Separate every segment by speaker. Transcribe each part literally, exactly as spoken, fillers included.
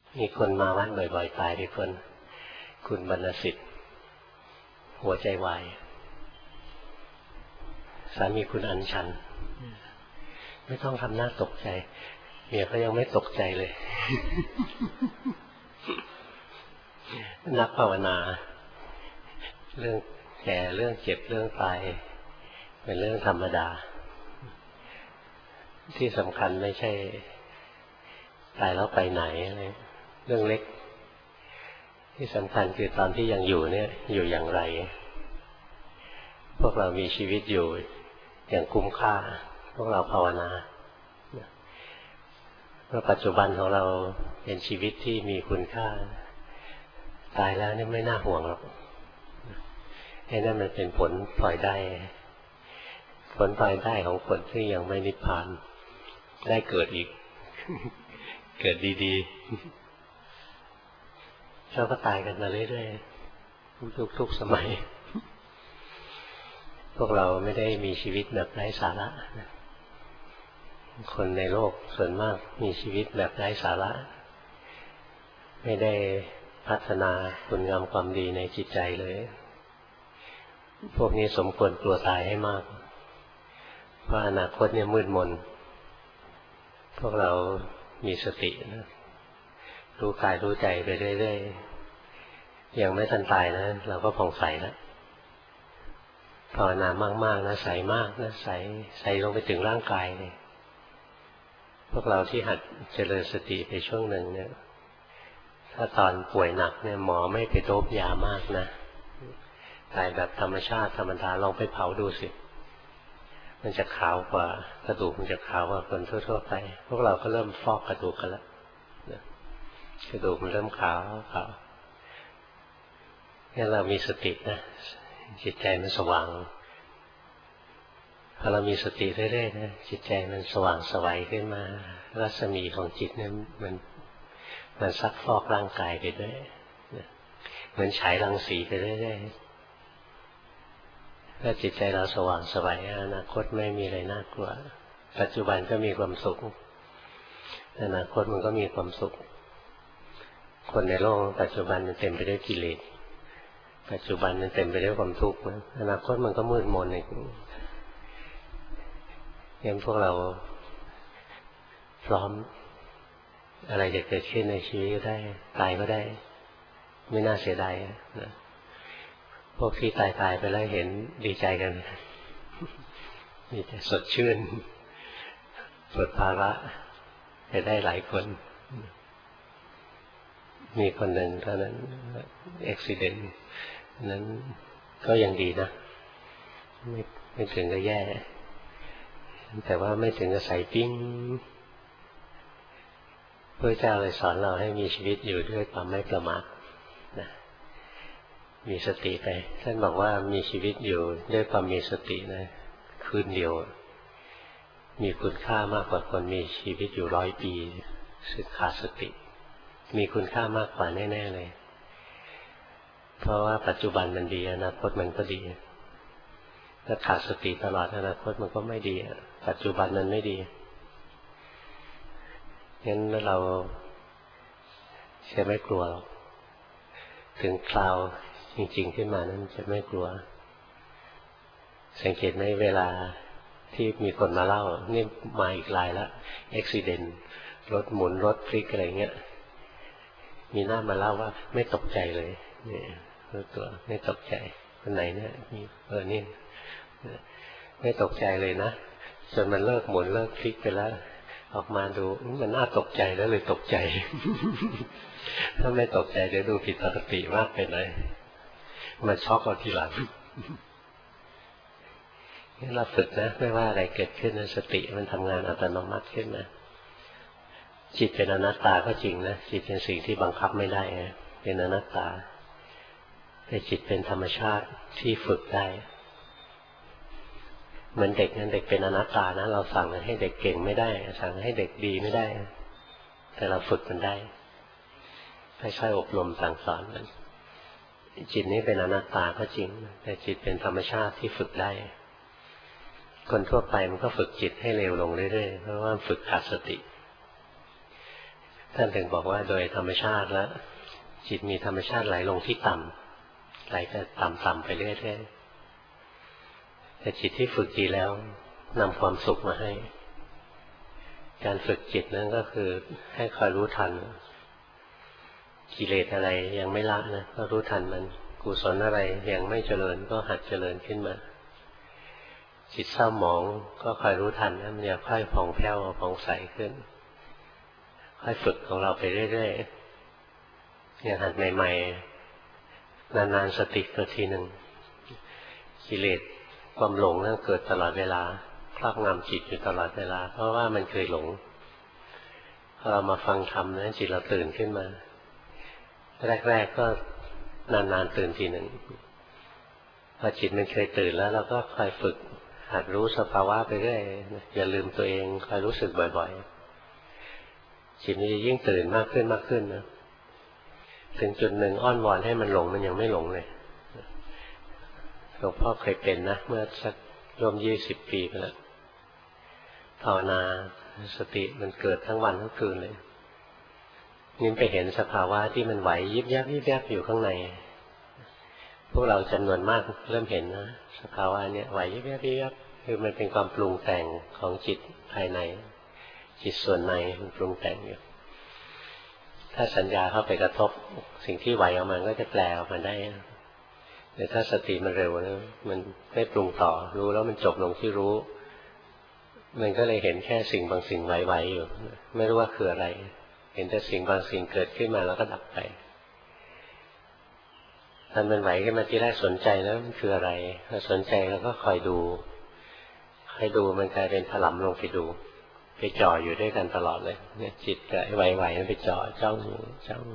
Speaker 1: มีคนมาวัดบ่อยๆตายที่คนคุณบรรณสิทธิ์หัวใจวายสามีคุณอัญชันไม่ต้องทำหน้าตกใจเมียก็ยังไม่ตกใจเลย นักภาวนาเรื่องแก่เรื่องเจ็บเรื่องตายเป็นเรื่องธรรมดาที่สำคัญไม่ใช่ตายแล้วไปไหนอะไรเรื่องเล็กที่สำคัญคือตอนที่ยังอยู่เนี่ยอยู่อย่างไรพวกเรามีชีวิตอยู่อย่างคุ้มค่าพวกเราภาวนาเพราะปัจจุบันของเราเป็นชีวิตที่มีคุณค่าตายแล้วนี่ไม่น่าห่วงหรอกไอ้นั่นมันเป็นผลพลอยได้ผลพลอยได้ของคนที่ยังไม่นิพพานได้เกิดอีก เกิดดีๆเราก็ตายกันมาเรื่อยๆทุกๆสมัยพวกเราไม่ได้มีชีวิตแบบไร้สาระคนในโลกส่วนมากมีชีวิตแบบไร้สาระไม่ได้พัฒนาคุณงามความดีในจิตใจเลยพวกนี้สมควรกลัวตายให้มากเพราะอนาคตเนี่ยมืดมนพวกเรามีสตินะรู้กายรู้ใจไปเรื่อยๆยังไม่ทันตายนะเราก็ผ่องใสแล้วภาวนามากๆนะใสมากนะใสใสลงไปถึงร่างกายเลยพวกเราที่หัดเจริญสติไปช่วงหนึ่งเนี่ยถ้าตอนป่วยหนักเนี่ยหมอไม่ไปโดบยามากนะตายแบบธรรมชาติธรรมดาลองไปเผาดูสิมันจะขาวกว่ากระดูกมันจะขาวกว่าคนทั่วๆไปพวกเราก็เริ่มฟอกกระดูกกันแล้วกระดูกมันเริ่มขาวขาวนี่เรามีสตินะจิตใจมันสว่างพอเรามีสติเรื่อยๆนะจิตใจมันสว่างสวัยขึ้นมารัศมีของจิตเนี่ยมันมันซักฟอกร่างกายไปด้วยเหมือนฉายรังสีไปเรื่อยๆถ้าจิตใจเราสว่างสวัยอนาคตไม่มีอะไรน่ากลัวปัจจุบันก็มีความสุขอนาคตมันก็มีความสุขคนในโลกปัจจุบันมันเต็มไปด้วยกิเลสปัจจุบันมันเต็มไปด้วยความทุกข์อนาคตมันก็มืดมนอีกงั้นพวกเราพร้อมอะไรจะเกิดขึ้นในชีวิตก็ได้ตายก็ได้ไม่น่าเสียดายนะพวกที่ตายตายไปแล้วเห็นดีใจกันมีแต่สดชื่นปลดภาระไปได้หลายคนมีคนหนึ่งเท่านั้นอุบัติเหตุนั้นก็ยังดีนะไม่ไม่ถึงกับแย่แต่ว่าไม่ถึงกับใส่ปิ้งพระเจ้าเลยสอนเราให้มีชีวิตอยู่ด้วยความไม่ประมาทนะมีสติไปท่านบอกว่ามีชีวิตอยู่ด้วยความมีสตินะคืนเดียวมีคุณค่ามากกว่าคนมีชีวิตอยู่ร้อยปีสึกขาดสติมีคุณค่ามากกว่าแน่ๆเลยเพราะว่าปัจจุบันมันดีอนาคตมันก็ดีถ้าขาดสติตลอดอนาคตมันก็ไม่ดีปัจจุบันมันไม่ดีงั้นเราจะไม่กลัวหรอกถึงคราวจริงๆขึ้นมานั้นจะไม่กลัวสังเกตไหมเวลาที่มีคนมาเล่านี่มาอีกหลายแล้วอุบัติเหตุรถหมุนรถพลิกอะไรเงี้ยมีหน้ามาเล่าว่าไม่ตกใจเลยนี่รู้ตัวไม่ตกใจคนไหนเนี่ยมีเออนี่ไม่ตกใจเลยนะจนมันเลิกหมุนเลิกพลิกไปแล้วออกมาดูมันน่าตกใจแล้วเลยตกใจ ถ้าไม่ตกใจเดี๋ยวดูผิดปกติมากไปหน่อยมันช็อกเอาทีหลังนี่เราฝึกนะไม่ว่าอะไรเกิดขึ้นสติมันทำงานอัตโนมัติขึ้นมาจิตเป็นอนัตตาก็จริงนะจิตเป็นสิ่งที่บังคับไม่ได้เป็นอนัตตาแต่จิตเป็นธรรมชาติที่ฝึกได้เหมือนเด็กนั้นเด็กเป็นอนัตตานะเราสั่งให้เด็กเก่งไม่ได้สั่งให้เด็กดีไม่ได้แต่เราฝึกมันได้ค่อยๆอบรมสั่งสอนมันจิตนี้เป็นอนัตตาก็จริงแต่จิตเป็นธรรมชาติที่ฝึกได้คนทั่วไปมันก็ฝึกจิตให้เร็วลงเรื่อยๆเพราะว่าฝึกขาดสติท่านถึงบอกว่าโดยธรรมชาติแล้วจิตมีธรรมชาติไหลลงที่ต่ำไหลแต่ต่ำๆไปเรื่อยๆแต่จิตที่ฝึกดีแล้วนำความสุขมาให้การฝึกจิตนั่นก็คือให้คอยรู้ทันกิเลสอะไรยังไม่ละนะก็รู้ทันมันกุศลอะไรยังไม่เจริญก็หัดเจริญขึ้นมาจิตเศร้าหมองก็คอยรู้ทันนะมันจะค่อยผ่องแผ้วผ่องใสขึ้นค่อยฝึกของเราไปเรื่อยๆอย่างหัดใหม่ๆนานๆสติเกิดทีหนึ่งกิเลสความหลงนั่นเกิดตลอดเวลาครอบงำจิตอยู่ตลอดเวลาเพราะว่ามันเคยหลงพอเรามาฟังธรรมนะจิตเราตื่นขึ้นมาแรกๆก็นานๆตื่นทีหนึ่งพอจิตมันเคยตื่นแล้วเราก็คอยฝึกหัดรู้สภาวะไปเรื่อยอย่าลืมตัวเองคอยรู้สึกบ่อยๆจิตมันจะยิ่งตื่นมากขึ้นมากขึ้นนะถึงจุดหนึ่งอ้อนวอนให้มันหลงมันยังไม่หลงเลยหลวงพ่อเคยเป็นนะเมื่อสักรวมยี่สิบปีไปแล้วภาวนาสติมันเกิดทั้งวันทั้งคืนเลยนี่ไปเห็นสภาวะที่มันไหวยิบยับยิบยับอยู่ข้างในพวกเราจำนวนมากเริ่มเห็นนะสภาวะเนี้ยไหวยิบยับยิบยับคือมันเป็นความปรุงแต่งของจิตภายในจิตส่วนในมันปรุงแต่งอยู่ถ้าสัญญาเข้าไปกระทบสิ่งที่ไหวออกมาก็จะแปลออกมาได้แต่ถ้าสติมันเร็วนะมันไม่ปรุงต่อรู้แล้วมันจบลงที่รู้มันก็เลยเห็นแค่สิ่งบางสิ่งไหวๆอยู่ไม่รู้ว่าคืออะไรเห็นแต่สิ่งบางสิ่งเกิดขึ้นมาแล้วก็ดับไปตอนมันไหวขึ้นมาที่แรกสนใจแล้วมันคืออะไรพอสนใจแล้วก็คอยดูคอยดูมันกลายเป็นถลำลงไปดูไปจ่ออยู่ด้วยกันตลอดเลยเนี่ยจิตกับไอ้ไหวๆมันไปจ่อจ้องจ้อง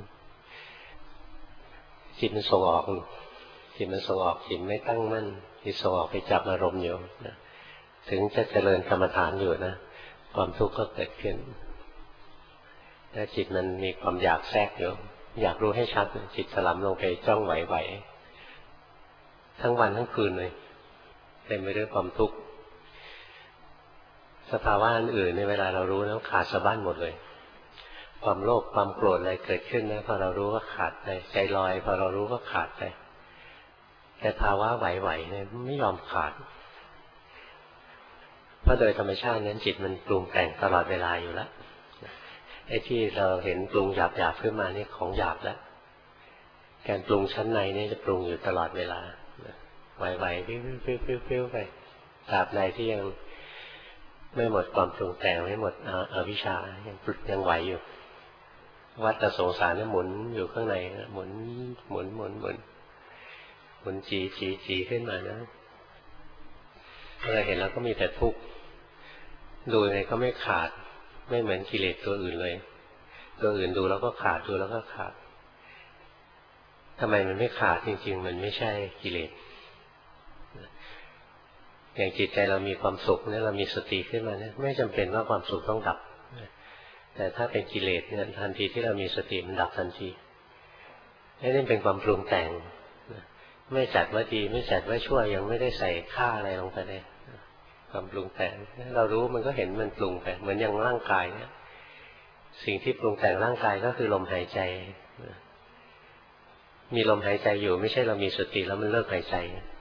Speaker 1: จิตมันส่งออกจิตมันส่งออกจิตไม่ตั้งมั่นจิตส่งออกไปจับอารมณ์อยู่นะถึงจะเจริญกรรมฐานอยู่นะความทุกข์ก็เกิดขึ้นถ้าจิตมันมีความอยากแทรกอยู่อยากรู้ให้ชัดจิตถลำลงไปจ้องไหวๆทั้งวันทั้งคืนเลยเต็มไปด้วยความทุกข์สภาวะอื่นในเวลาเรารู้แล้วขาดสะบั้นหมดเลยความโลภความโกรธอะไรเกิดขึ้นนะพอเรารู้ก็ขาดไปใจลอยพอเรารู้ก็ขาดไปแต่ภาวะไหวๆเนี่ยไม่ยอมขาดเพราะโดยธรรมชาตินั้นจิตมันปรุงแต่งตลอดเวลาอยู่แล้วไอ้ที่เราเห็นปรุงหยาบๆขึ้นมานี่ของหยาบแล้วการปรุงชั้นในนี่จะปรุงอยู่ตลอดเวลาไหวๆปิ้วๆๆๆไปตราบใดที่ยังไม่หมดความปรุงแต่งไม่หมดอวิชชายังปลุกยังไหวอยู่วัฏสงสารนี่หมุนอยู่ข้างในหมุนหมุนหมุนหมุนหมุนจีจีจีขึ้นมานะเราเห็นแล้วก็มีแต่ทุกข์ดูยังไงก็ไม่ขาดไม่เหมือนกิเลสตัวอื่นเลยตัวอื่นดูแล้วก็ขาดดูแล้วก็ขาดทำไมมันไม่ขาดจริงๆมันไม่ใช่กิเลสอย่างจิตใจเรามีความสุขเนี่ยเรามีสติขึ้นมาเนี่ยไม่จำเป็นว่าความสุขต้องดับแต่ถ้าเป็นกิเลสเนี่ยทันทีที่เรามีสติมันดับทันทีนี่เป็นความปรุงแต่งไม่จัดว่าดีไม่จัดว่าชั่วยังไม่ได้ใส่ค่าอะไรลงไปเลยความปรุงแต่งเรารู้มันก็เห็นมันปรุงไปเหมือนอย่างร่างกายเนี่ยสิ่งที่ปรุงแต่งร่างกายก็คือลมหายใจมีลมหายใจอยู่ไม่ใช่เรามีสติแล้วมันเลิกหายใจ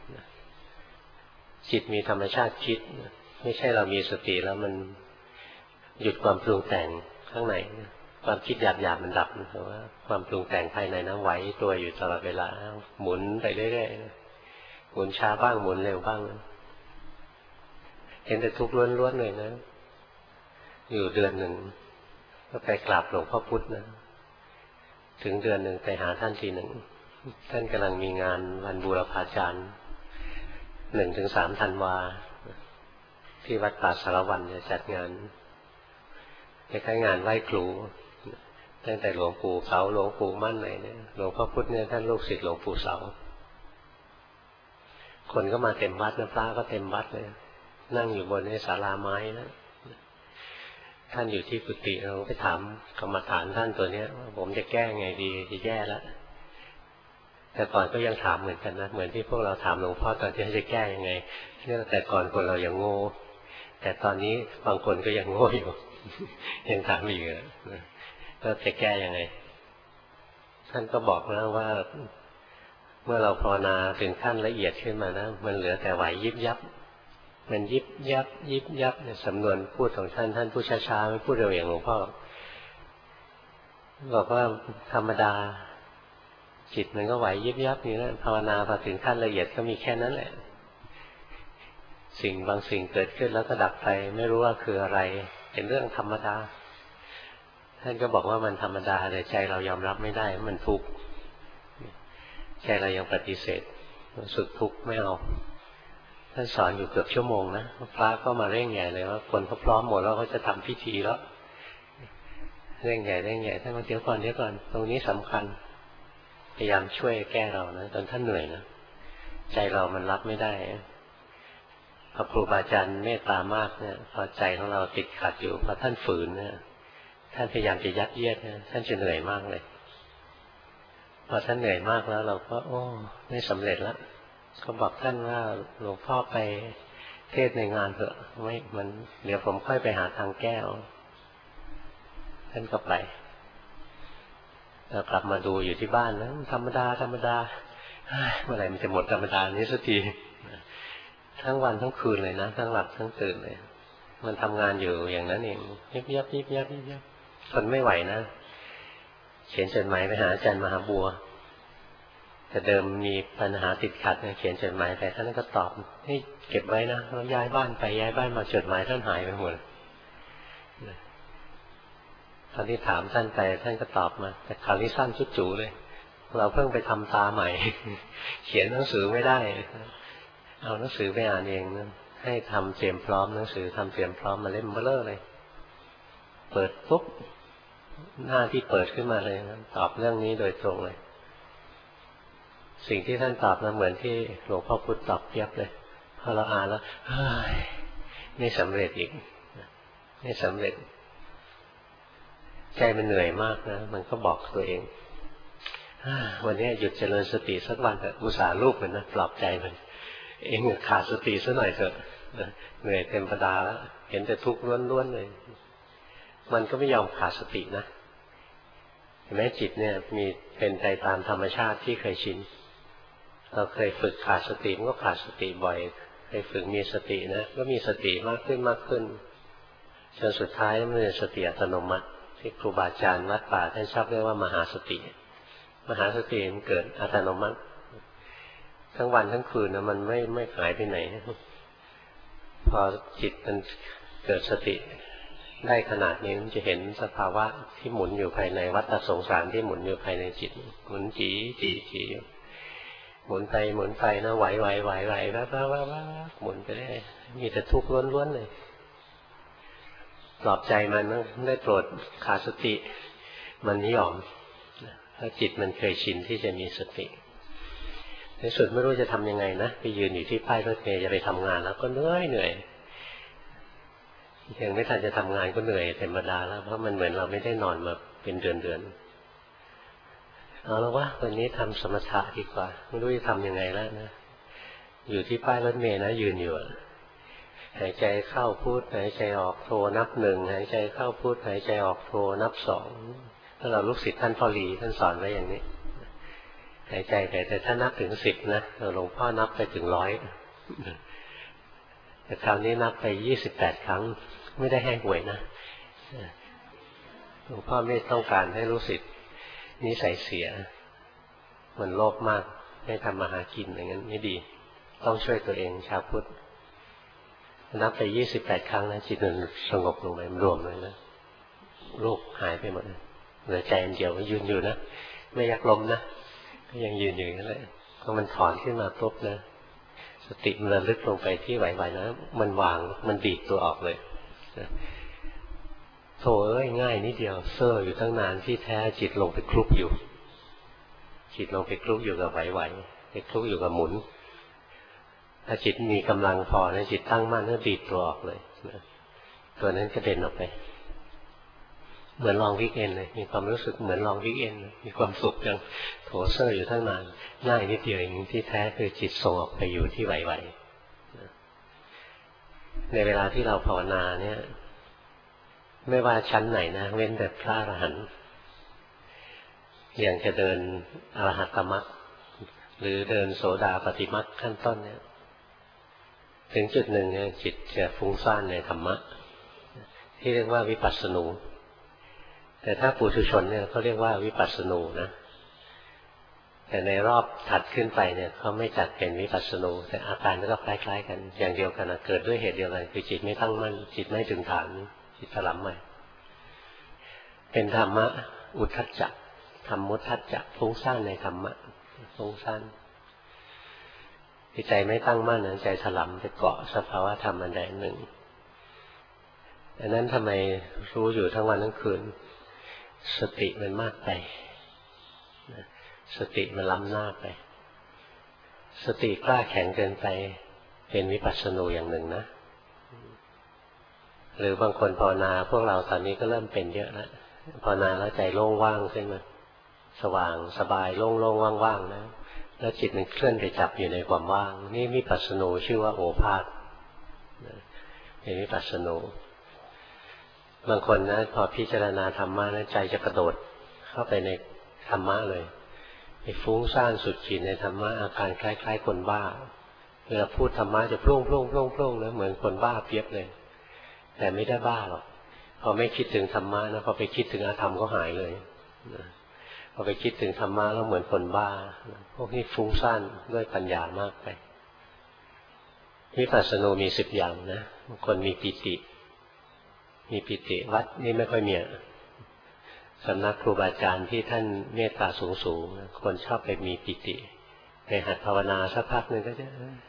Speaker 1: จิตมีธรรมชาติคิดไม่ใช่เรามีสติแล้วมันหยุดความปรุงแต่งข้างในความคิดหยาบๆมันดับแต่ว่าความปรุงแต่งภายในนั้นไหวตัวอยู่ตลอดเวลาหมุนไปเรื่อยๆหมุนช้าบ้างหมุนเร็วบ้างเห็นแต่ทุกข์ล้วนๆเลยนะอยู่เดือนหนึ่งก็ไปกราบหลวงพ่อพุธนะถึงเดือนหนึ่งไปหาท่านทีหนึ่งท่านกำลังมีงานวันบูรพาจารย์หนึ่งถึงสามธันวาที่วัดป่าสารวันจะจัดงานคล้ายๆงานไหว้ครูตั้งแต่หลวงปู่เสาหลวงปู่มั่นไหนเนี่ยหลวงพ่อพุธเนี่ยท่านลูกศิษย์หลวงปู่เสาคนก็มาเต็มวัดนะพระก็เต็มวัดเลยนั่งอยู่บนศาลาไม้นะท่านอยู่ที่กุฏิเราไปถามกรรมฐานท่านตัวเนี้ยว่าผมจะแก้ไงดีจะแย่แล้วแต่ก่อนก็ยังถามเหมือนกันนะเหมือนที่พวกเราถามหลวงพ่อตอนที่จะแก้ยังไงเนี่ยแต่ก่อนคนเรายังโง่แต่ตอนนี้บางคนก็ยังโง่อยู่ยังถามอีกนะก็จะแก้ยังไงท่านก็บอกนะว่าเมื่อเราภาวนาถึงขั้นละเอียดขึ้นมานะมันเหลือแต่ไหวยิบยับมันยิบยับยิบยับในสำนวนพูดของท่านท่านพูดช้าๆไม่พูดเร็วอย่างหลวงพ่อบอกว่าธรรมดาจิตมันก็ไหวยิบยับนี่นะภาวนาพอถึงขั้นละเอียดก็มีแค่นั้นแหละสิ่งบางสิ่งเกิดขึ้นแล้วก็ดับไปไม่รู้ว่าคืออะไรเป็นเรื่องธรรมดาท่านก็บอกว่ามันธรรมดาแต่ใจเรายอมรับไม่ได้มันทุกข์ใจเรายังปฏิเสธรู้สึกทุกข์ไม่เอาท่านสอนอยู่เกือบชั่วโมงนะพระก็มาเร่งใหญ่เลยว่าคนเขาพร้อมหมดแล้วเขาจะทำพิธีแล้วเร่งใหญ่เร่งใหญ่ท่านมาเดี๋ยวก่อนเดี๋ยวก่อนตรงนี้สำคัญพยายามช่วยแก้เรานะจนท่านเหนื่อยนะใจเรามันรับไม่ได้พอครูบาอาจารย์เมตตามากเนี่ยพอใจของเราติดขัดอยู่พอท่านฝืนเนี่ยท่านพยายามจะยัดเยียดเนี่ยท่านจะเหนื่อยมากเลยพอท่านเหนื่อยมากแล้วเราก็โอ้ไม่สำเร็จแล้วก็บอกท่านว่าหลวงพ่อไปเทศในงานเถอะไม่มันเดี๋ยวผมค่อยไปหาทางแก้ท่านก็ไปเรากลับมาดูอยู่ที่บ้านนะธรรมดาธรรมดาเมื่อไหร่มันจะหมดธรรมดานี้สักทีทั้งวันทั้งคืนเลยนะทั้งหลับทั้งตื่นเลยมันทำงานอยู่อย่างนั้นเองยิบยับยิบยับยิบยับทนไม่ไหวนะเขียนจดหมายไปหาอาจารย์มหาบัวแต่เดิมมีปัญหาติดขัดเขียนจดหมายไปท่านก็ตอบให้เก็บไว้นะแล้วย้ายบ้านไปย้ายบ้านมาจดหมายท่านหายไปหมดตอนที่ถามท่านไปท่านก็ตอบมาแต่คราวนี้สั้นจุดจูเลยเราเพิ่งไปทำตาใหม่เขียนหนังสือไม่ได้เอาหนังสือไปอ่านเองนะให้ทำเตรียมพร้อมหนังสือทำเตรียมพร้อมมาเล่มเบลอเลยเปิดปุ๊บหน้าที่เปิดขึ้นมาเลยนะตอบเรื่องนี้โดยตรงเลยสิ่งที่ท่านตอบนะเหมือนที่หลวงพ่อพุธตอบเทียบเลยพอเราอ่านแล้วเฮ้ยไม่สำเร็จอีกไม่สำเร็จใจมันเหนื่อยมากนะมันก็บอกตัวเองวันนี้หยุดเจริญสติสักวันเถอะอุตส่าห์ลูกมันนะปลอบใจมันเองขาดสติซะหน่อยเถอะเหนื่อยเต็มประดาแล้วเห็นแต่ทุกข์ล้วนๆเลยมันก็ไม่ยอมขาดสตินะเห็นไหมจิตเนี่ยมีเป็นไปตามธรรมชาติที่เคยชินเราเคยฝึกขาดสติมันก็ขาดสติบ่อยเคยฝึกมีสตินะก็มีสติมากขึ้นมากขึ้นจนสุดท้ายมันเป็นสติอัตโนมัติที่ครูบาอาจารย์วัดป่าท่านชอบเรียกว่ามหาสติมหาสติมันเกิดอัตโนมัติทั้งวันทั้งคืนนะมันไม่ไม่หายไปไหนพอจิตมันเกิดสติได้ขนาดนี้มันจะเห็นสภาวะที่หมุนอยู่ภายในวัฏสงสารที่หมุนอยู่ภายในจิตหมุนจีจีจีหมุนไปหมุนไปนะไหวไหวไหวไหวว้าว้าว้าว้าหมุนไปได้มีแต่ทุกข์ล้วนๆเลยปลอบใจมันนะได้โปรดขาดสติมันไม่ยอมเพราะจิตมันเคยชินที่จะมีสติในสุดไม่รู้จะทำยังไงนะไปยืนอยู่ที่ป้ายรถเมล์จะไปทำงานแล้วก็เหนื่อยเหนื่อยยังไม่ทันจะทำงานก็เหนื่อยธรรมดาแล้วเพราะมันเหมือนเราไม่ได้นอนมาเป็นเดือนเดือนเอาแล้วว่าวันนี้ทำสมถะดีกว่าไม่รู้จะทำยังไงแล้วนะอยู่ที่ป้ายรถเมล์นะยืนอยู่หายใจเข้าพุทหายใจออกโทนับหนึ่งหายใจเข้าพุทหายใจออกโทนับสองถ้าเราลูกศิษย์ท่านพ่อหลีท่านสอนไว้อย่างนี้หายใจไปแต่ถ้านับถึงสิบนะหลวงพ่อนับไปถึงร้อยแต่คราวนี้นับไปยี่สิบแปดครั้งไม่ได้ให้หวยนะหลวงพ่อไม่ต้องการให้ลูกศิษย์นิสัยเสียมันโลภมากให้ทำมาหากินอย่างนั้นไม่ดีต้องช่วยตัวเองชาวพุทธนับไปยี่สิบแปดครั้งนะจิตมันสงบลงไปรวมเลยนะโรคหายไปหมดเหลือใจอันเดียวยืนอยู่นะไม่ยักลมนะก็ยังยืนอยู่นั่นแหละพอมันถอนขึ้นมาปุ๊บนะสติมันระลึกลงไปที่ไหวๆนะมันวางมันดีดตัวออกเลยโธ่เอ้ยง่ายนิดเดียวเซ่ออยู่ตั้งนานที่แท้จิตลงไปคลุกอยู่จิตลงไปคลุกอยู่กับไหวๆไปคลุกอยู่กับหมุนถ้าจิตมีกำลังพอนะจิตตั้งมั่นก็ดีดตัวออกเลยนะตัวนั้นกระเด็นออกไปเหมือนลองวิกเอนเลยมีความรู้สึกเหมือนลองวิกเอนมีความสุขจังโถเซ่ออยู่ตั้งนานง่ายนิดเดียวเองที่แท้คือจิตส่งออกไปอยู่ที่ไหวๆในเวลาที่เราภาวนาเนี่ยไม่ว่าชั้นไหนนะเว้นแต่พระอรหันต์อย่างจะเดินอรหัตมรรคหรือเดินโสดาปัตติมรรคขั้นต้นเนี่ยถึงจุดหนึ่งเนี่ยจิตจะฟุ้งซ่านในธรรมะที่เรียกว่าวิปัสสนูแต่ถ้าปุถุชนเนี่ยเขาเรียกว่าวิปัสสนูนะแต่ในรอบถัดขึ้นไปเนี่ยเขาไม่จัดเป็นวิปัสสนูแต่อาการก็คล้ายๆกันอย่างเดียวกันเกิดด้วยเหตุเดียวกันคือจิตไม่ตั้งมั่นจิตไม่ถึงฐานจิตถลำใหม่เป็นธรรมะอุทธัจจะธรรมุทธัจจะฟุ้งซ่านในธรรมะฟุ้งซ่านจิตใจไม่ตั้งมั่นนะใจถลำไปเกาะสภาวะธรรมอันใดหนึ่งดังนั้นทำไมรู้อยู่ทั้งวันทั้งคืนสติมันมากไปสติมันล้ำหน้าไปสติกล้าแข็งเกินไปเป็นวิปัสสนูอย่างหนึ่งนะหรือบางคนภาวนาพวกเราตอนนี้ก็เริ่มเป็นเยอะแล้วภาวนาแล้วใจโล่งว่างขึ้นมาสว่างสบายโล่งๆว่างๆนะแล้วจิตมันเคลื่อนไปจับอยู่ในความว่างนี่วิปัสสนูชื่อว่าโอภาสเป็นวิปัสสนูบางคนนะพอพิจารณาธรรมะนะใจจะกระโดดเข้าไปในธรรมะเลยไปฟุ้งซ่านสุดขีดในธรรมะอาการคล้ายๆคนบ้าเวลาพูดธรรมะจะพลุ่งพลุ่งพลุ่งพลุ่งนะเหมือนคนบ้าเปียบเลยแต่ไม่ได้บ้าหรอกพอไม่คิดถึงธรรมะนะพอไปคิดถึงอาธรรมก็หายเลยพอไปคิดถึงธรรมะแล้วเหมือนคนบ้าพวกนี้ฟุ้งซ่านด้วยปัญญามากไปวิปัสสนูมีสิบอย่างนะบางคนมีปิติมีปิติวัดนี่ไม่ค่อยมีสำนักครูบาอาจารย์ที่ท่านเมตตาสูงสูงคนชอบไปมีปิติไปหัดภาวนาสักพักหนึ่งก็จะ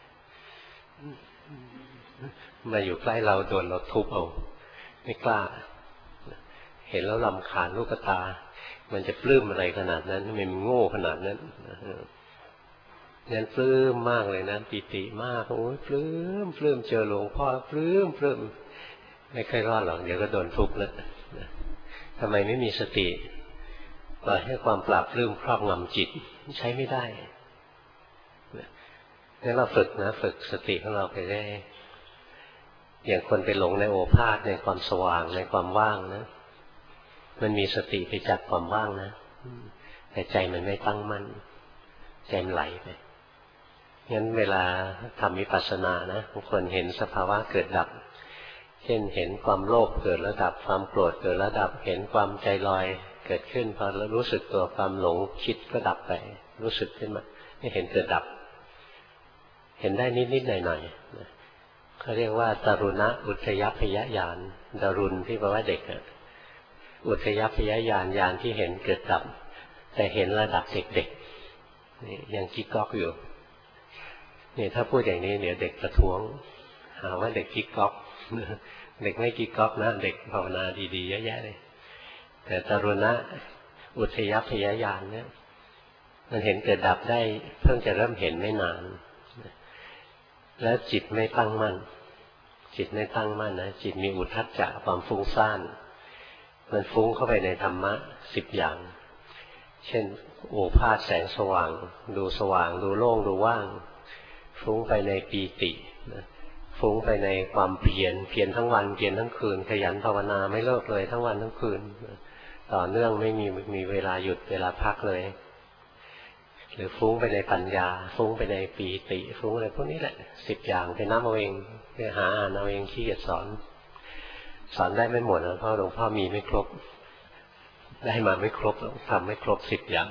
Speaker 1: มาอยู่ใกล้เราโดนเราทุบเอาไม่กล้าเห็นแล้วรำคาญลูกตามันจะปลื้มอะไรขนาดนั้นมันโง่ขนาดนั้นงั้นปลื้มมากเลยนะปิติมากโอ้ยปลื้มปลื้มเจอหลวงพ่อปลื้มปลื้มไม่เคยรอดหรอกเดี๋ยวก็โดนทุบแล้วทำไมไม่มีสติปล่อยให้ความปราบปลื้มครอบงำจิตใช้ไม่ได้งั้นเราฝึกนะฝึกสติของเราไปได้อย่างคนไปหลงในโอภาสในความสว่างในความว่างนะมันมีสติไปจับความว่างนะแต่ใจมันไม่ตั้งมั่นใจมันไหลไปงั้นเวลาทำวิปัสสนานะบางคนเห็นสภาวะเกิดดับเช่นเห็นความโลภเกิดแล้วดับความโกรธเกิดแล้วดับเห็นความใจลอยเกิดขึ้นพอแล้วรู้สึกตัวความหลงคิดก็ดับไปรู้สึกขึ้นมาไม่เห็นเกิดดับเห็นได้นิดๆหน่อยๆเขาเรียกว่าตรุณอุทยพยญาณดารุณที่แปลว่าเด็กอุทยพยญาณญาณที่เห็นเกิดดับแต่เห็นระดับเด็กๆนี่ยังกิ๊กก๊อกอยู่นี่ถ้าพูดอย่างนี้เดี๋ยวเด็กประท้วงหาว่าเด็กกิ๊กก๊อกเด็กไม่กิ๊กก๊อกนะเด็กภาวนาดีๆเยอะแยะเลยแต่ตรุณอุทยพยญาณเนี่ยมันเห็นเกิดดับได้เพิ่งจะเริ่มเห็นไม่นานแล้วจิตไม่ตั้งมั่นจิตไม่ตั้งมั่นนะจิตมีอุทธัจจะความฟุ้งซ่านมันฟุ้งเข้าไปในธรรมะสิบอย่างเช่นโอภาสแสงสว่างดูสว่างดูโล่งดูว่างฟุ้งไปในปีติฟุ้งไปในความเพียรเพียรทั้งวันเพียรทั้งคืนขยันภาวนาไม่เลิกเลยทั้งวันทั้งคืนต่อเนื่องไม่มีมีเวลาหยุดเวลาพักเลยหรือฟุ้งไปในปัญญาฟุ้งไปในปีติฟุ้งอะไรพวกนี้แหละสิบอย่างไปนับเอาเองไปหาอ่านเอาเองขี้เกียจสอนสอนได้ไม่หมดนะเพราะหลวงพ่อมีไม่ครบได้มาไม่ครบทำไม่ครบสิบอย่าง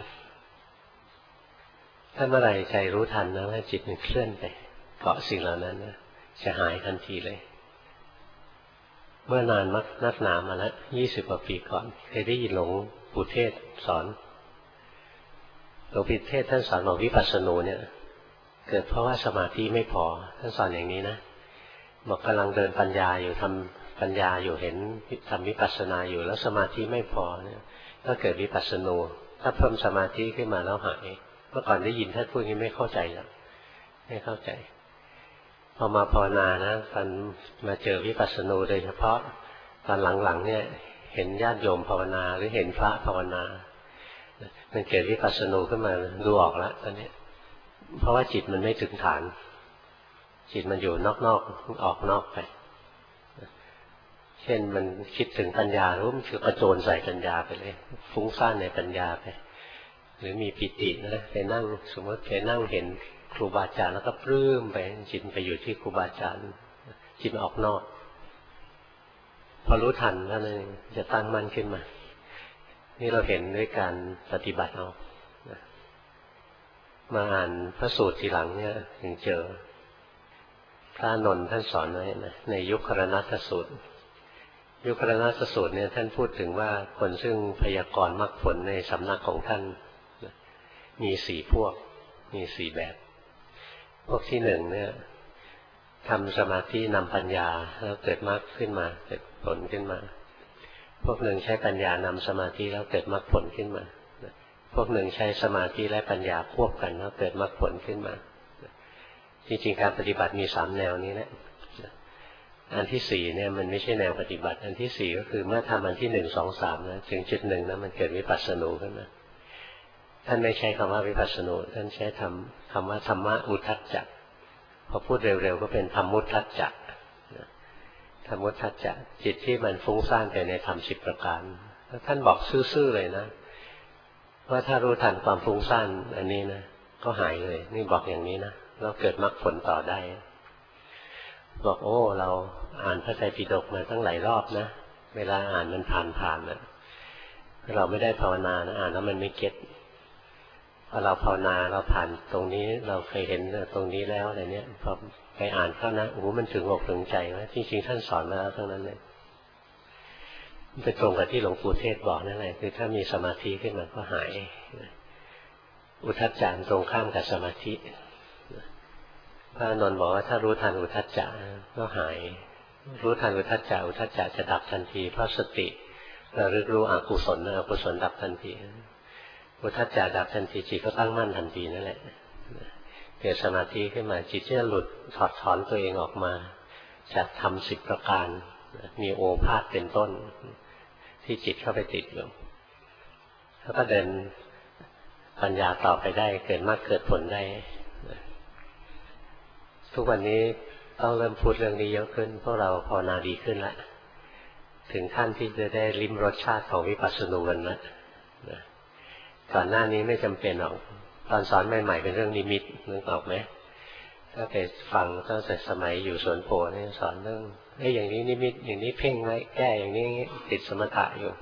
Speaker 1: ถ้าเมื่อไรใจรู้ทันนะว่าจิตมันเคลื่อนไปเกาะสิ่งเหล่านั้นนะจะหายทันทีเลยเมื่อนานมักนักหนามาแล้วยี่สิบกว่าปีก่อนเคยได้ยินหลวงปู่เทศสอนหลวงปู่เทศท่านสอนบอกวิปัสสนูเนี่ยเกิดเพราะว่าสมาธิไม่พอท่านสอนอย่างนี้นะบอกกำลังเดินปัญญาอยู่ทำปัญญาอยู่เห็นทำวิปัสสนาอยู่แล้วสมาธิไม่พอเนี่ยก็เกิดวิปัสสนูถ้าเพิ่มสมาธิขึ้นมาแล้วหายเมื่อก่อนได้ยินท่านพูดนี้ไม่เข้าใจแล้วไม่เข้าใจพอมาภาวนานะตอนมาเจอวิปัสสนูโดยเฉพาะตอนหลังๆเนี่ยเห็นญาติโยมภาวนาหรือเห็นพระภาวนามันเกิดวิปัสสนูขึ้นมาดูออกแล้วตอนนี้เพราะว่าจิตมันไม่ถึงฐานจิตมันอยู่นอกๆออกนอกไปเช่นมันคิดถึงปัญญารู้มันคือกระโจนใส่ปัญญาไปเลยฟุ้งซ่านในปัญญาไปหรือมีปิตินะไปนั่งสมมติไปนั่งเห็นครูบาอาจารย์แล้วก็ปลื้มไปจิตไปอยู่ที่ครูบาอาจารย์จิตออกนอกพอรู้ทันแล้วนี่จะตั้งมั่นขึ้นมานี่เราเห็นด้วยการปฏิบัติเอามาอ่านพระสูตรทีหลังเนี่ยถึงเจอพระนนท์ท่านสอนไว้นะในยุคครณัตสูตรยุคครณัตสูตรเนี่ยท่านพูดถึงว่าคนซึ่งพยากรณ์มรรคผลในสำนักของท่านมีสี่พวกมีสี่แบบพวกที่หนึ่งเนี่ยทำสมาธินำปัญญาแล้วเกิดมรรคขึ้นมาเกิดผลขึ้นมาพวกหนึ่งใช้ปัญญานำสมาธิแล้วเกิดมรรคผลขึ้นมาพวกหนึ่งใช้สมาธิและปัญญาควบกันแล้วเกิดมรรคผลขึ้นมาจริงๆการปฏิบัติมีสามแนวนี้แหละอันที่สี่เนี่ยมันไม่ใช่แนวปฏิบัติอันที่สี่ก็คือเมื่อทำอันที่หนึ่งสองสามนะถึงจุดหนึ่งนะมันเกิดวิปัสสนูขึ้นมาท่านไม่ใช้คำว่าวิปัสสนูท่านใช้คำคำว่าธรรมะอุทัจจะพอพูดเร็วๆก็เป็นธรรมุทัจจะธรรมุทัจจะจิตที่มันฟุ้งซ่านไปในธรรมสิบประการแล้วท่านบอกซื่อๆเลยนะว่าถ้ารู้ทันความฟุ้งซ่านอันนี้นะก็หายเลยนี่บอกอย่างนี้นะเราเกิดมรรคผลต่อได้บอกโอ้เราอ่านพระไตรปิฎกมาตั้งหลายรอบนะเวลาอ่านมันผ่านๆนะเราไม่ได้ภาวนานะอ่านแล้วมันไม่เก็ตพอเราภาวนาเราผ่านตรงนี้เราเคยเห็นตรงนี้แล้วอะไรเนี้ยพอไปอ่านเข้านะโอ้โหมันถึงอกถึงใจว่าจริงๆท่านสอนมาแล้วทั้งนั้นเลยมันไปตรงกับที่หลวงปู่เทศบอกนั่นแหละคือถ้ามีสมาธิขึ้นมาก็หายอุทัจจะตรงข้ามกับสมาธิพระอานนท์บอกว่าถ้ารู้ทันอุทัจจะก็หายรู้ทันอุทัจจะอุทัจจะจะดับทันทีเพราะสติระลึกรู้อกุศลอกุศลดับทันทีอุทัจจะดับทันทีจิตก็ตั้งมั่นทันทีนั่นแหละเกิดสมาธิขึ้นมาจิตจะหลุดถอดถอนตัวเองออกมาจากธรรมสิบประการมีโอภาสเป็นต้นที่จิตเข้าไปติดอยู่แล้วก็เดินปัญญาต่อไปได้เกิดมรรคเกิดผลได้ทุกวันนี้ต้องเริ่มพูดเรื่องนี้เยอะขึ้นพวกเราภาวนาดีขึ้นแล้วถึงขั้นที่จะได้ลิ้มรสชาติของวิปัสสนูกันแล้วก่อนหน้านี้ไม่จำเป็นหรอกตอนสอนใหม่ๆเป็นเรื่องนิมิตนึกออกไหมถ้าไปฟังตั้งแต่สมัยอยู่สวนโพนี่สอนเรื่องไอ้อย่างนี้นิมิตอย่างนี้เพ่งไว้แก้อย่างนี้ติดสมถะอยู่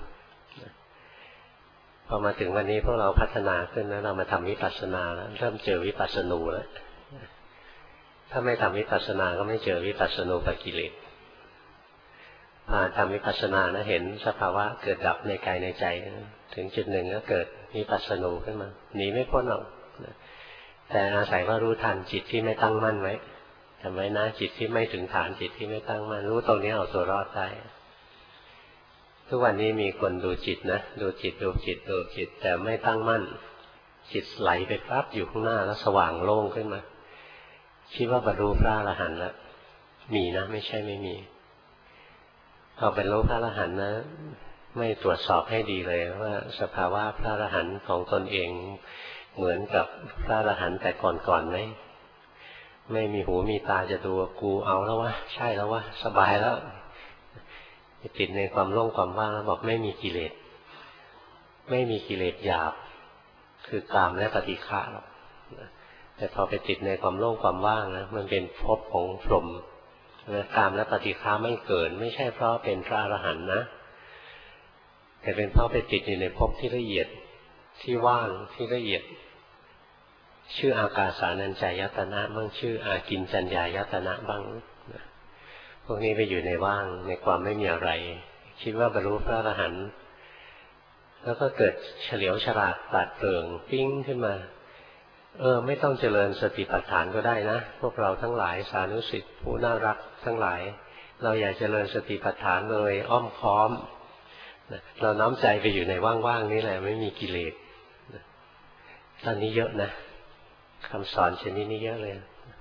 Speaker 1: พอมาถึงวันนี้พวกเราพัฒนาขึ้นแล้วเรามาทำวิปัสสนาแล้วเริ่มเจอวิปัสสนูแล้วถ้าไม่ทำวิปัสสนาก็ไม่เจอวิปัสสนูกับกิเลสมาทำวิปัสสนานะเห็นสภาวะเกิดดับในกายในใจถึงจุดหนึ่งก็เกิดวิปัสสนูขึ้นมาหนีไม่พ้นหรอกแต่อาศัยว่ารู้ทันจิตที่ไม่ตั้งมั่นไว้จำไว้นะจิตที่ไม่ถึงฐานจิตที่ไม่ตั้งมั่นรู้ตรงนี้เอาตัวรอดได้ทุกวันนี้มีคนดูจิตนะดูจิตดูจิตดูจิตแต่ไม่ตั้งมั่นจิตไหลไปปั๊บอยู่ข้างหน้าแล้วสว่างโล่งขึ้นมาคิดว่าบรรลุพระอรหันต์แล้วมีนะไม่ใช่ไม่มีพอบรรลุพระอรหันต์นะไม่ตรวจสอบให้ดีเลยว่าสภาวะพระอรหันต์ของตนเองเหมือนกับพระอรหันต์แต่ก่อนๆไหมไม่มีหูมีตาจะดูกูเอาแล้ววะใช่แล้ววะสบายแล้วติดในความโล่งความว่างแล้วบอกไม่มีกิเลสไม่มีกิเลสหยาบคือกามและปฏิฆะหรอกแต่พอไปติดในความโล่งความว่างนะมันเป็นภพของพรหมกามและปฏิฆะไม่เกิดไม่ใช่เพราะเป็นพระอรหันต์นะแต่เป็นเพราะไปติดอยู่ในภพที่ละเอียดที่ว่างที่ละเอียดชื่ออากาสานัญจายตนะบ้างชื่ออากินจัญญายตนะบ้างพวกนี้ไปอยู่ในว่างในความไม่มีอะไรคิดว่าบรรลุพระอรหันต์แล้วก็เกิดเฉลียวฉลาดปราดเปรื่องปิ้งขึ้นมาเออไม่ต้องเจริญสติปัฏฐานก็ได้นะพวกเราทั้งหลายสานุสิทธิ์ผู้น่ารักทั้งหลายเราอยากเจริญสติปัฏฐานเลยอ้อมค้อมเราน้อมใจไปอยู่ในว่างๆนี่แหละไม่มีกิเลสตอนนี้เยอะนะคำสอนชนิดนี้เยอะเลย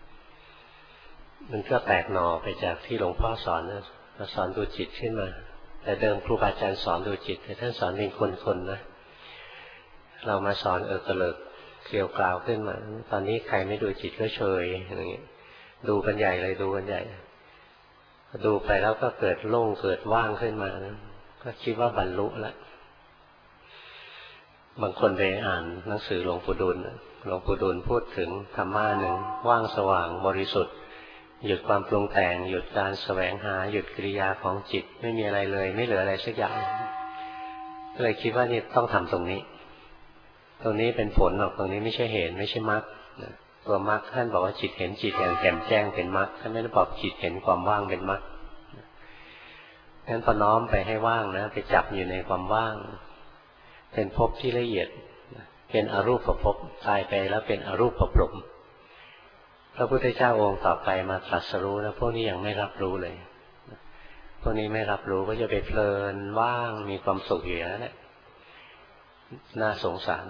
Speaker 1: มันก็แตกหน่อไปจากที่หลวงพ่อสอนนะมาสอนดูจิตขึ้นมาแต่เดิมครูบาอาจารย์สอนดูจิตแต่ท่านสอนเป็นคนๆนะเรามาสอนเออกระเลิกเกลียวกล่าวขึ้นมาตอนนี้ใครไม่ดูจิตก็เฉยอย่างนี้ดูกันใหญ่เลยดูกันใหญ่ดูไปแล้วก็เกิดโล่งเกิดว่างขึ้นมานะก็คิดว่าบรรลุแล้วบางคนไปอ่านหนังสือหลวงปู่ดูลหลวงปู่ดูลพูดถึงธรรมะหนึ่งว่างสว่างบริสุทธิ์หยุดความปรุงแต่งหยุดการแสวงหาหยุดกิริยาของจิตไม่มีอะไรเลยไม่เหลืออะไรสักอย่างก็เลยคิดว่านี่ต้องทำตรงนี้ตรงนี้เป็นผลหรอกตรงนี้ไม่ใช่เหตุไม่ใช่มรรคตัวมรรคท่านบอกว่าจิตเห็นจิตอย่างแจ่มแจ้งเป็นมรรคท่านไม่ได้บอกจิตเห็นความว่างเป็นมรรคงั้นพอน้อมไปให้ว่างนะไปจับอยู่ในความว่างเป็นภพที่ละเอียดเป็นอรูปภพตายไปแล้วเป็นอรูปภพพระพุทธเจ้าองค์ต่อไปมาตรัสรู้แล้วพวกนี้ยังไม่รับรู้เลยพวกนี้ไม่รับรู้ก็จะไปเพลินว่างมีความสุขอยู่อย่างนั้นแหละน่าสงสาร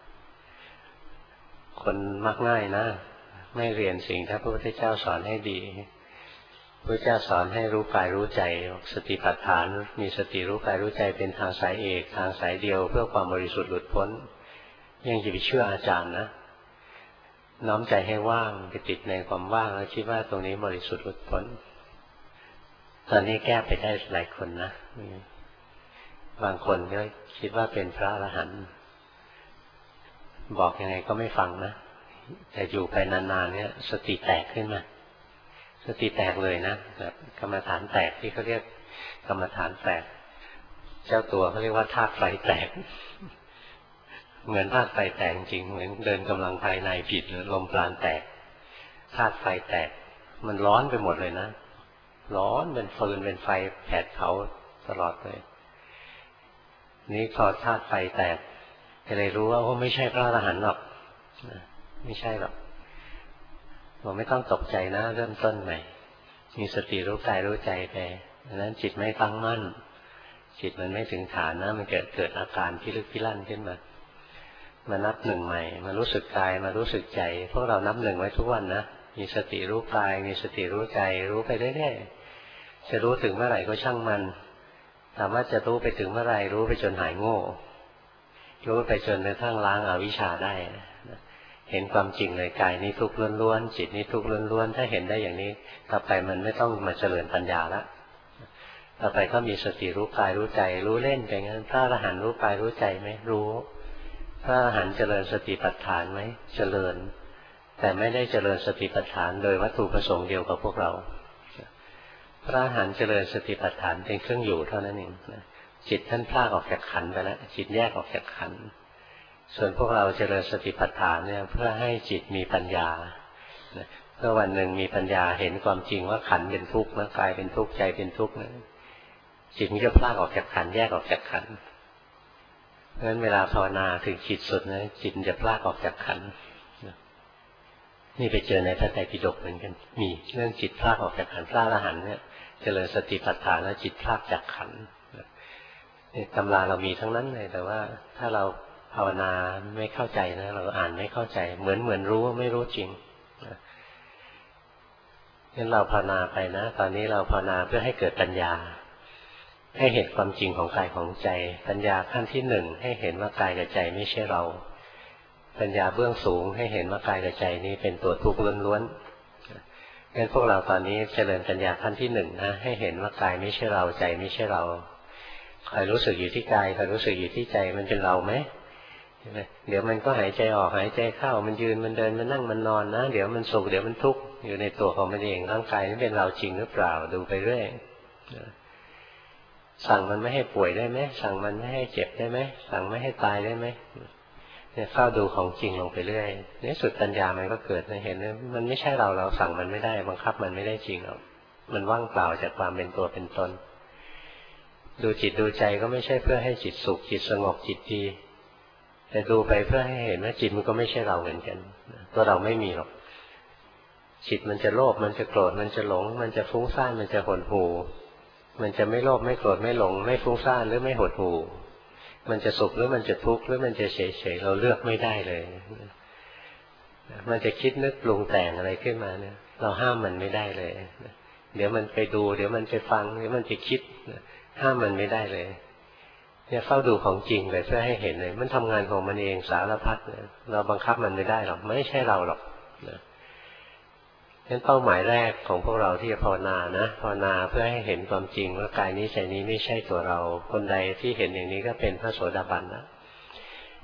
Speaker 1: คนมักง่ายนะไม่เรียนสิ่งที่พระพุทธเจ้าสอนให้ดีพระเจ้าสอนให้รู้กายรู้ใจสติปัฏฐานมีสติรู้กายรู้ใจเป็นทางสายเอกทางสายเดียวเพื่อความบริสุทธิ์หลุดพ้นยังจะไปเชื่ออาจารย์นะน้อมใจให้ว่างไปติดในความว่างแล้วคิดว่าตรงนี้บริสุทธิ์หลุดพ้นตอนนี้แก้ไปได้หลายคนนะบางคนก็คิดว่าเป็นพระอรหันต์บอกยังไงก็ไม่ฟังนะแต่อยู่ไปนานๆเนี่ยสติแตกขึ้นมาสติแตกเลยนะแบบกรรมฐานแตกที่เขาเรียกกรรมฐานแตกเจ้าตัวเขาเรียกว่าธาตุไฟแตกเหมือนธาตุไฟแตกจริงเหมือนเดินกำลังภายในผิดหรือลมปราณแตกธาตุไฟแตกมันร้อนไปหมดเลยนะร้อนเป็นฟืนเป็นไฟแผดเผาตลอดเลยนี้พอธาตุไฟแตกก็เลยรู้ว่าว่าไม่ใช่พระอรหันต์หรอกไม่ใช่หรอกเราไม่ต้องตกใจนะเริ่มต้นใหม่มีสติรู้กายรู้ใจไปดังนั้นจิตไม่ตั้งมั่นจิตมันไม่ถึงฐานนะมันเกิดเกิดอาการพิลึกพิลั่นขึ้นมามานับหนึ่งใหม่มารู้สึกกายมารู้สึกใจพวกเรานับหนึ่งไว้ทุกวันนะมีสติรู้กายมีสติรู้ใจรู้ไปเรื่อยๆจะรู้ถึงเมื่อไหร่ก็ช่างมันถามว่าจะรู้ไปถึงเมื่อไหร่รู้ไปจนหายโง่รู้ไปจนกระทั่งล้างอวิชชาได้เห็นความจริงเลยกายนี้ทุกข์ล้วนๆจิตนี้ทุกข์ล้วนๆถ้าเห็นได้อย่างนี้ต่อไปมันไม่ต้องมาเจริญปัญญาละต่อไปก็มีสติรู้กายรู้ใจรู้เล่นไปงั้นพระอรหันต์รู้กายรู้ใจไหมรู้พระอรหันต์เจริญสติปัฏฐานไหมเจริญแต่ไม่ได้เจริญสติปัฏฐานโดยวัตถุประสงค์เดียวกับพวกเราพระอรหันต์เจริญสติปัฏฐานเป็นเครื่องอยู่เท่านั้นเองจิตท่านพลากออกจากขันธ์ไปแล้วจิตแยกออกจากขันธ์ส่วนพวกเราเจริญสติปัฏฐานเนี่ยเพื่อให้จิตมีปัญญาเพื่อวันหนึ่งมีปัญญาเห็นความจริงว่าขันธ์เป็นทุกข์นะกายเป็นทุกข์ใจเป็นทุกข์นะจิตมันจะพลากออกจากขันธ์แยกออกจากขันธ์เพราะฉะนั้นเวลาภาวนาถึงจิตสุดนะจิตจะพลากออกจากขันธ์นี่ไปเจอในพระไตรปิฎกเหมือนกันมีเรื่องจิตพลากออกจากขันธ์พระอรหันต์เนี่ยเจริญสติปัฏฐานแล้วจิตพลากจากขันธ์ตำราเรามีทั้งนั้นเลยแต่ว่าถ้าเราภาวนาไม่เข้าใจนะเราอ่านไม่เข้าใจเหมือนเหมือนรู้ไม่รู้จริงงั้นเราภาวนาไปนะตอนนี้เราภาวนาเพื่อให้เกิดปัญญาให้เห็นความจริงของกายของใจปัญญาขั้นที่หนึ่งให้เห็นว่ากายกับใจไม่ใช่เราปัญญาเบื้องสูงให้เห็นว่ากายกับใจนี้เป็นตัวทุกข์ล้วนๆงั้นพวกเราตอนนี้เจริญปัญญาขั้นที่หนึ่งนะให้เห็นว่ากายไม่ใช่เราใจไม่ใช่เราคอยรู้สึกอยู่ที่กายคอยรู้สึกอยู่ที่ใจมันเป็นเราไหมเดี๋ยวมันก็หายใจออกหายใจเข้ามันยืนมันเดินมันนั่งมันนอนนะเดี๋ยวมันสุขเดี๋ยวมันทุกข์อยู่ในตัวของมันเองร่างกายนี้เป็นเราจริงหรือเปล่าดูไปเรื่อยสั่งมันไม่ให้ป่วยได้ไหมสั่งมันไม่ให้เจ็บได้ไหมสั่งไม่ให้ตายได้ไหมเนี่ยเฝ้าดูของจริงลงไปเรื่อยในสุดปัญญามันก็เกิดนะเห็นว่ามันไม่ใช่เราเราสั่งมันไม่ได้บังคับมันไม่ได้จริงหรอกมันว่างเปล่าจากความเป็นตัวเป็นตนดูจิตดูใจก็ไม่ใช่เพื่อให้จิตสุขจิตสงบจิตดีแต่ดูไปเพื่อให้เห็นว่าจิตมันก็ไม่ใช่เราเหมือนกันตัวเราไม่มีหรอกจิตมันจะโลภมันจะโกรธมันจะหลงมันจะฟุ้งซ่านมันจะหดหู่มันจะไม่โลภไม่โกรธไม่หลงไม่ฟุ้งซ่านหรือไม่หดหู่มันจะสุขหรือมันจะทุกข์หรือมันจะเฉยเฉยเราเลือกไม่ได้เลยมันจะคิดนึกปรุงแต่งอะไรขึ้นมาเนี่ยเราห้ามมันไม่ได้เลยเดี๋ยวมันไปดูเดี๋ยวมันไปฟังเดี๋ยวมันไปคิดห้ามมันไม่ได้เลยเนี่ยเฝ้าดูของจริงเลยเพื่อให้เห็นเลยมันทำงานของมันเองสารพัดเราบังคับมันไม่ได้หรอกไม่ใช่เราหรอกนะงั้นเป้าหมายแรกของพวกเราที่จะภาวนานะภาวนาเพื่อให้เห็นความจริงว่ากายนี้ใจนี้ไม่ใช่ตัวเราคนใดที่เห็นอย่างนี้ก็เป็นพระโสดาบันนะ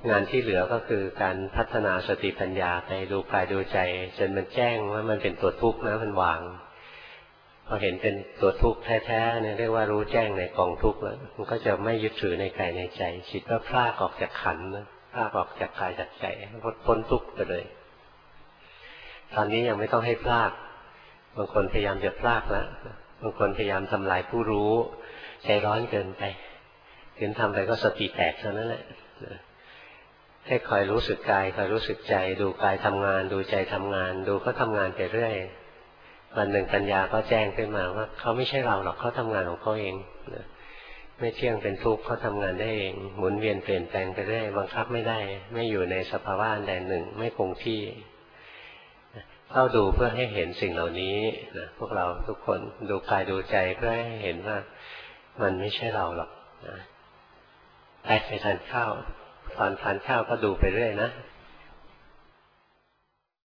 Speaker 1: งานที่เหลือก็คือการพัฒนาสติปัญญาไปดูกายดูใจจนมันแจ้งว่ามันเป็นตัวทุกข์นะมันวางพอเห็นเป็นตัวทุกข์แท้ๆเนี่ยเรียกว่ารู้แจ้งในกองทุกข์แล้วมันก็จะไม่ยึดถือในกายในใจจิตก็พลากออกจากขันธ์นะพลากออกจากกายจากใจพ้นทุกข์ไปเลยตอนนี้ยังไม่ต้องให้พลากบางคนพยายามจะพลากแล้วบางคนพยายามทำลายผู้รู้ใจร้อนเกินไปเห็นทำไปก็สติแตกเท่านั้นแหละให้คอยรู้สึกกายคอยรู้สึกใจดูกายทำงานดูใจทำงานดูเขาทำงานไปเรื่อยวันหนึ่งปัญญาก็แจ้งขึ้นมาว่าเขาไม่ใช่เราหรอกเขาทำงานของเขาเองไม่เที่ยงเป็นทุกข์เขาทำงานได้เองหมุนเวียนเปลี่ยนแปลงไปเรื่อยบังคับไม่ได้ไม่อยู่ในสภาวะใดหนึ่งไม่คงที่เข้าดูเพื่อให้เห็นสิ่งเหล่านี้นะพวกเราทุกคนดูกายดูใจเพื่อให้เห็นว่ามันไม่ใช่เราหรอกนะไปไปทานข้าวตอนทานข้าวก็ดูไปเรื่อยนะ